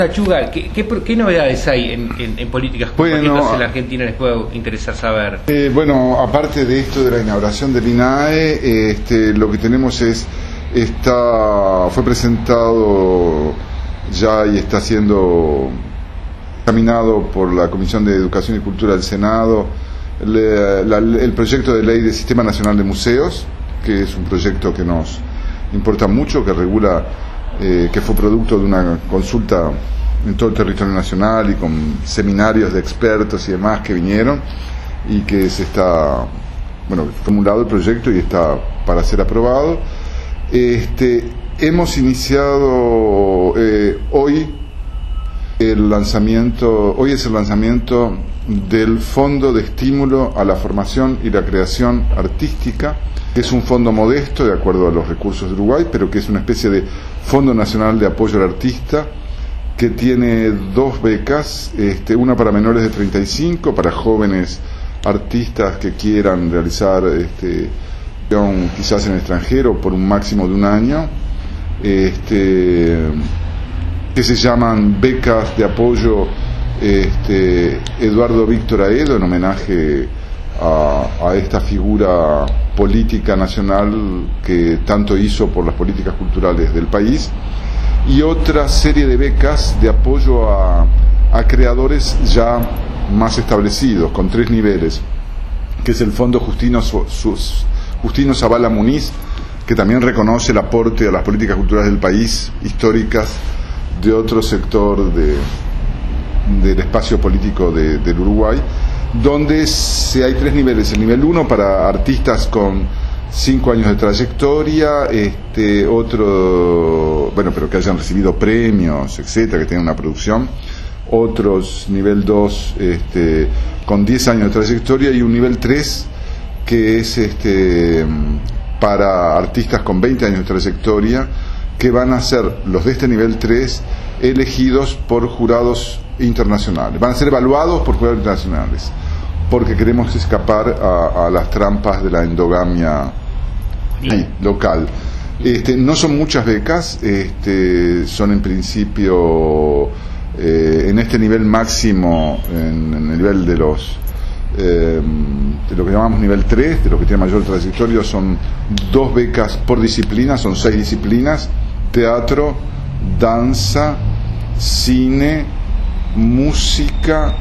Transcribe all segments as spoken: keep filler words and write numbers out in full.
Chuga, ¿qué, qué, ¿qué novedades hay en, en, en políticas bueno, que en la Argentina les puede interesar saber? Eh, bueno, aparte de esto de la inauguración del I N A E, este, lo que tenemos es, está, fue presentado ya y está siendo examinado por la Comisión de Educación y Cultura del Senado le, la, el proyecto de ley del Sistema Nacional de Museos, que es un proyecto que nos importa mucho, que regula, eh, que fue producto de una consulta en todo el territorio nacional y con seminarios de expertos y demás que vinieron, y que se está, bueno, formulado el proyecto y está para ser aprobado. Este, hemos iniciado eh, hoy el lanzamiento, hoy es el lanzamiento del Fondo de Estímulo a la Formación y la Creación Artística, que es un fondo modesto de acuerdo a los recursos de Uruguay, pero que es una especie de Fondo Nacional de Apoyo al Artista, que tiene dos becas, este, una para menores de treinta y cinco, para jóvenes artistas que quieran realizar este, quizás en el extranjero por un máximo de un año, este, que se llaman becas de apoyo este, Eduardo Víctor Aedo, en homenaje a, a esta figura política nacional que tanto hizo por las políticas culturales del país, y otra serie de becas de apoyo a, a creadores ya más establecidos, con tres niveles, que es el Fondo Justino, sus, Justino Zavala Muniz, que también reconoce el aporte a las políticas culturales del país, históricas, de otro sector de, del espacio político de, del Uruguay, donde se, hay tres niveles. El nivel uno para artistas con cinco años de trayectoria, este, otro, bueno, pero que hayan recibido premios, etcétera, que tengan una producción. Otros, nivel dos, este, con diez años de trayectoria, y un nivel tres que es este, para artistas con veinte años de trayectoria, que van a ser los de este nivel tres elegidos por jurados internacionales. Van a ser evaluados por jurados internacionales, porque queremos escapar a, a las trampas de la endogamia sí, local. Este, no son muchas becas, este, son en principio eh, en este nivel máximo, en, en el nivel de los eh, de lo que llamamos nivel tres, de lo que tiene mayor trayectoria, son dos becas por disciplina, son seis disciplinas: teatro, danza, cine, música,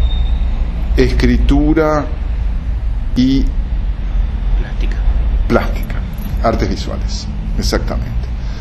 escritura y plástica. Plástica, artes visuales, exactamente.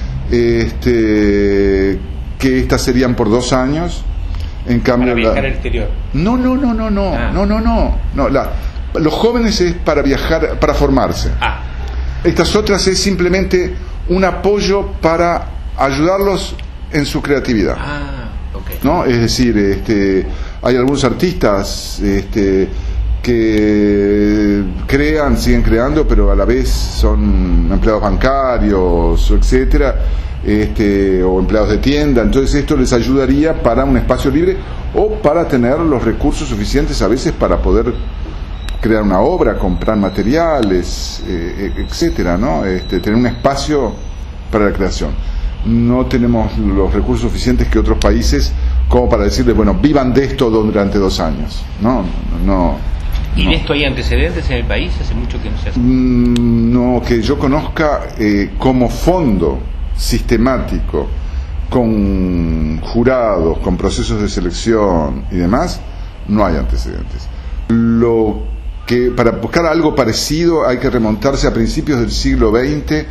Este, que estas serían por dos años. En cambio, para viajar la... al exterior. No, no, no, no, no, ah. no, no, no, no. La... Los jóvenes es para viajar, para formarse. Ah. Estas otras es simplemente un apoyo para ayudarlos en su creatividad. Ah, okay. ¿No? Es decir, este, hay algunos artistas este, que crean, siguen creando, pero a la vez son empleados bancarios, etcétera, este, o empleados de tienda. Entonces esto les ayudaría para un espacio libre o para tener los recursos suficientes a veces para poder crear una obra, comprar materiales, eh, etcétera, ¿no? Este, tener un espacio para la creación. No tenemos los recursos suficientes que otros países como para decirles, bueno, vivan de esto durante dos años. No, no. ¿Y no. de esto hay antecedentes en el país? ¿Hace mucho que no se hace? Mm, no, que yo conozca eh, como fondo sistemático, con jurados, con procesos de selección y demás, no hay antecedentes. Lo que para buscar algo parecido hay que remontarse a principios del siglo veinte,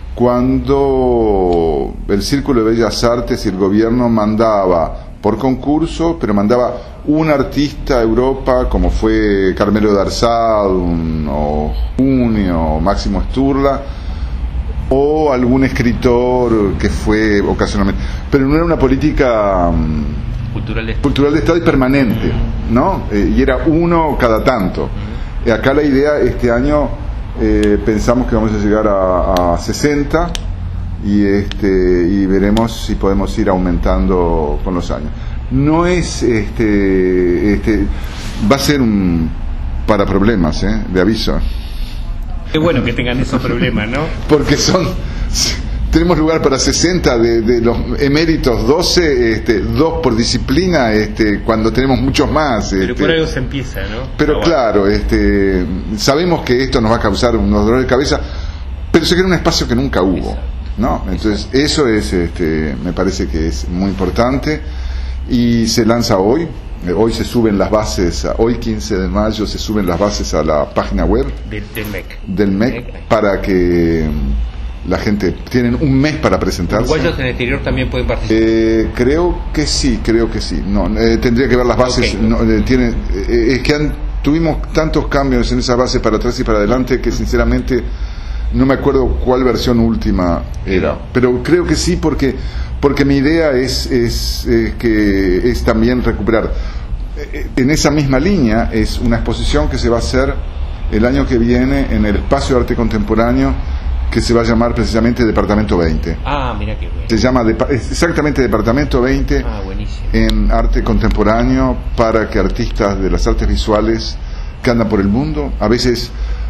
cuando el Círculo de Bellas Artes y el gobierno mandaba por concurso, pero mandaba un artista a Europa, como fue Carmelo Darzal o Junio o Máximo Sturla, o algún escritor que fue ocasionalmente, pero no era una política um, cultural, de... cultural de Estado y permanente, ¿no? Eh, y era uno cada tanto. Eh, acá la idea, este año eh, pensamos que vamos a llegar a, a sesenta, y este y veremos si podemos ir aumentando con los años. No es este este va a ser un para problemas, ¿eh? De aviso. Qué bueno que tengan esos problemas, ¿no? Porque son tenemos lugar para sesenta, de, de los eméritos doce, este, dos por disciplina, este, cuando tenemos muchos más. Pero este, por algo se empieza, ¿no? Pero bueno. claro, este, sabemos que esto nos va a causar unos dolores de cabeza, pero se crea un espacio que nunca hubo, ¿no? Entonces eso es, este, me parece que es muy importante y se lanza hoy. Hoy se suben las bases, hoy quince de mayo se suben las bases a la página web del, del M E C. del M E C para que la gente, tienen un mes para presentarse. ¿Uruguayos en el exterior también pueden participar? Eh, creo que sí, creo que sí. No, eh, tendría que ver las bases. Okay. No, eh, tiene, eh, es que han, tuvimos tantos cambios en esa base para atrás y para adelante que sinceramente no me acuerdo cuál versión última era. Pero creo que sí porque porque mi idea es, es, es que es también recuperar. En esa misma línea es una exposición que se va a hacer el año que viene en el Espacio de Arte Contemporáneo, que se va a llamar precisamente Departamento veinte. Ah, mira qué bueno. Se llama depa- exactamente Departamento veinte Ah, buenísimo. en arte contemporáneo, para que artistas de las artes visuales que andan por el mundo, a veces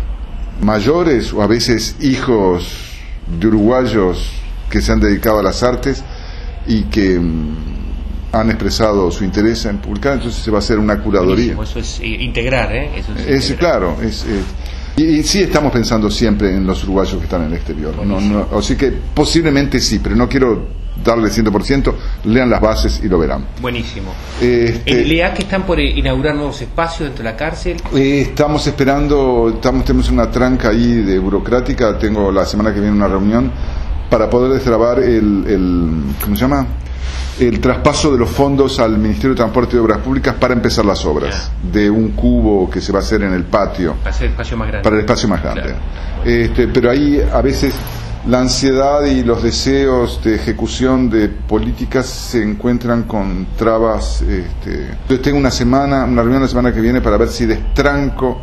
mayores o a veces hijos de uruguayos que se han dedicado a las artes y que mm, han expresado su interés en publicar, entonces se va a hacer una curaduría. Buenísimo, eso es eh, integrar, ¿eh? Eso es, Es, integrar. claro, es, es- y, y sí estamos pensando siempre en los uruguayos que están en el exterior. No, no, así que posiblemente sí, pero no quiero darle cien por ciento, lean las bases y lo verán. Buenísimo. Este, ¿En L E A que están por inaugurar nuevos espacios dentro de la cárcel? eh, estamos esperando, estamos, tenemos una tranca ahí de burocrática, tengo la semana que viene una reunión para poder destrabar el, el ¿cómo se llama? El traspaso de los fondos al Ministerio de Transporte y Obras Públicas para empezar las obras de un cubo que se va a hacer en el patio Para hacer el espacio más grande. para el espacio más grande. Claro. Este, pero ahí a veces la ansiedad y los deseos de ejecución de políticas se encuentran con trabas. Este, entonces tengo una semana, una reunión la semana que viene para ver si destranco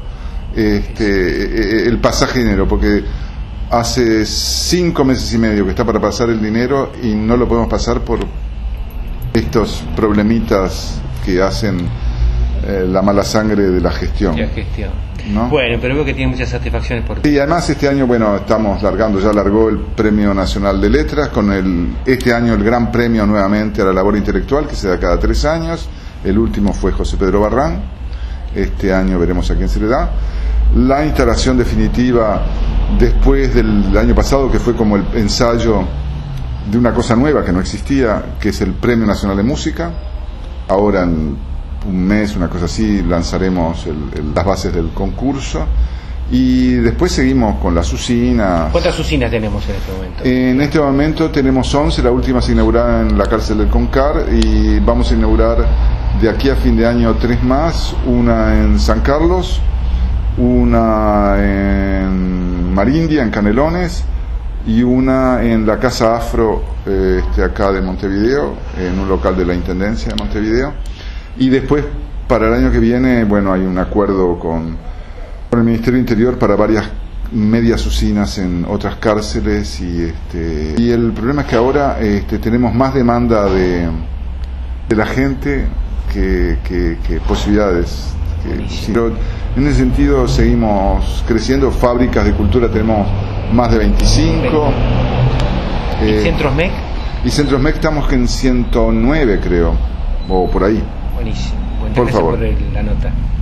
este, el pasaje de dinero, porque hace cinco meses y medio que está para pasar el dinero y no lo podemos pasar por estos problemitas que hacen eh, la mala sangre de la gestión. La gestión. ¿No? Bueno, pero veo que tiene muchas satisfacciones por Y además este año, bueno, estamos largando, ya largó el Premio Nacional de Letras, con el este año el gran premio nuevamente a la labor intelectual, que se da cada tres años. El último fue José Pedro Barrán. Este año veremos a quién se le da. La instalación definitiva después del año pasado, que fue como el ensayo de una cosa nueva que no existía, que es el Premio Nacional de Música. Ahora en un mes, una cosa así, lanzaremos el, el, las bases del concurso y después seguimos con las usinas. ¿Cuántas usinas tenemos en este momento? En este momento tenemos once, la última se inaugurará en la cárcel del Concar y vamos a inaugurar de aquí a fin de año tres más, una en San Carlos, una en Marindia, en Canelones, y una en la Casa Afro, eh, este, acá de Montevideo, en un local de la Intendencia de Montevideo. Y después, para el año que viene, bueno, hay un acuerdo con, con el Ministerio del Interior para varias medias usinas en otras cárceles. Y este y el problema es que ahora este, tenemos más demanda de, de la gente que, que, que posibilidades. Que, pero en ese sentido seguimos creciendo. Fábricas de cultura tenemos más de veinticinco. ¿Y Eh, centros M E C? y centros M E C estamos en ciento nueve, creo, o por ahí. Buenísimo. Bueno, Por gracias favor. por el- la nota.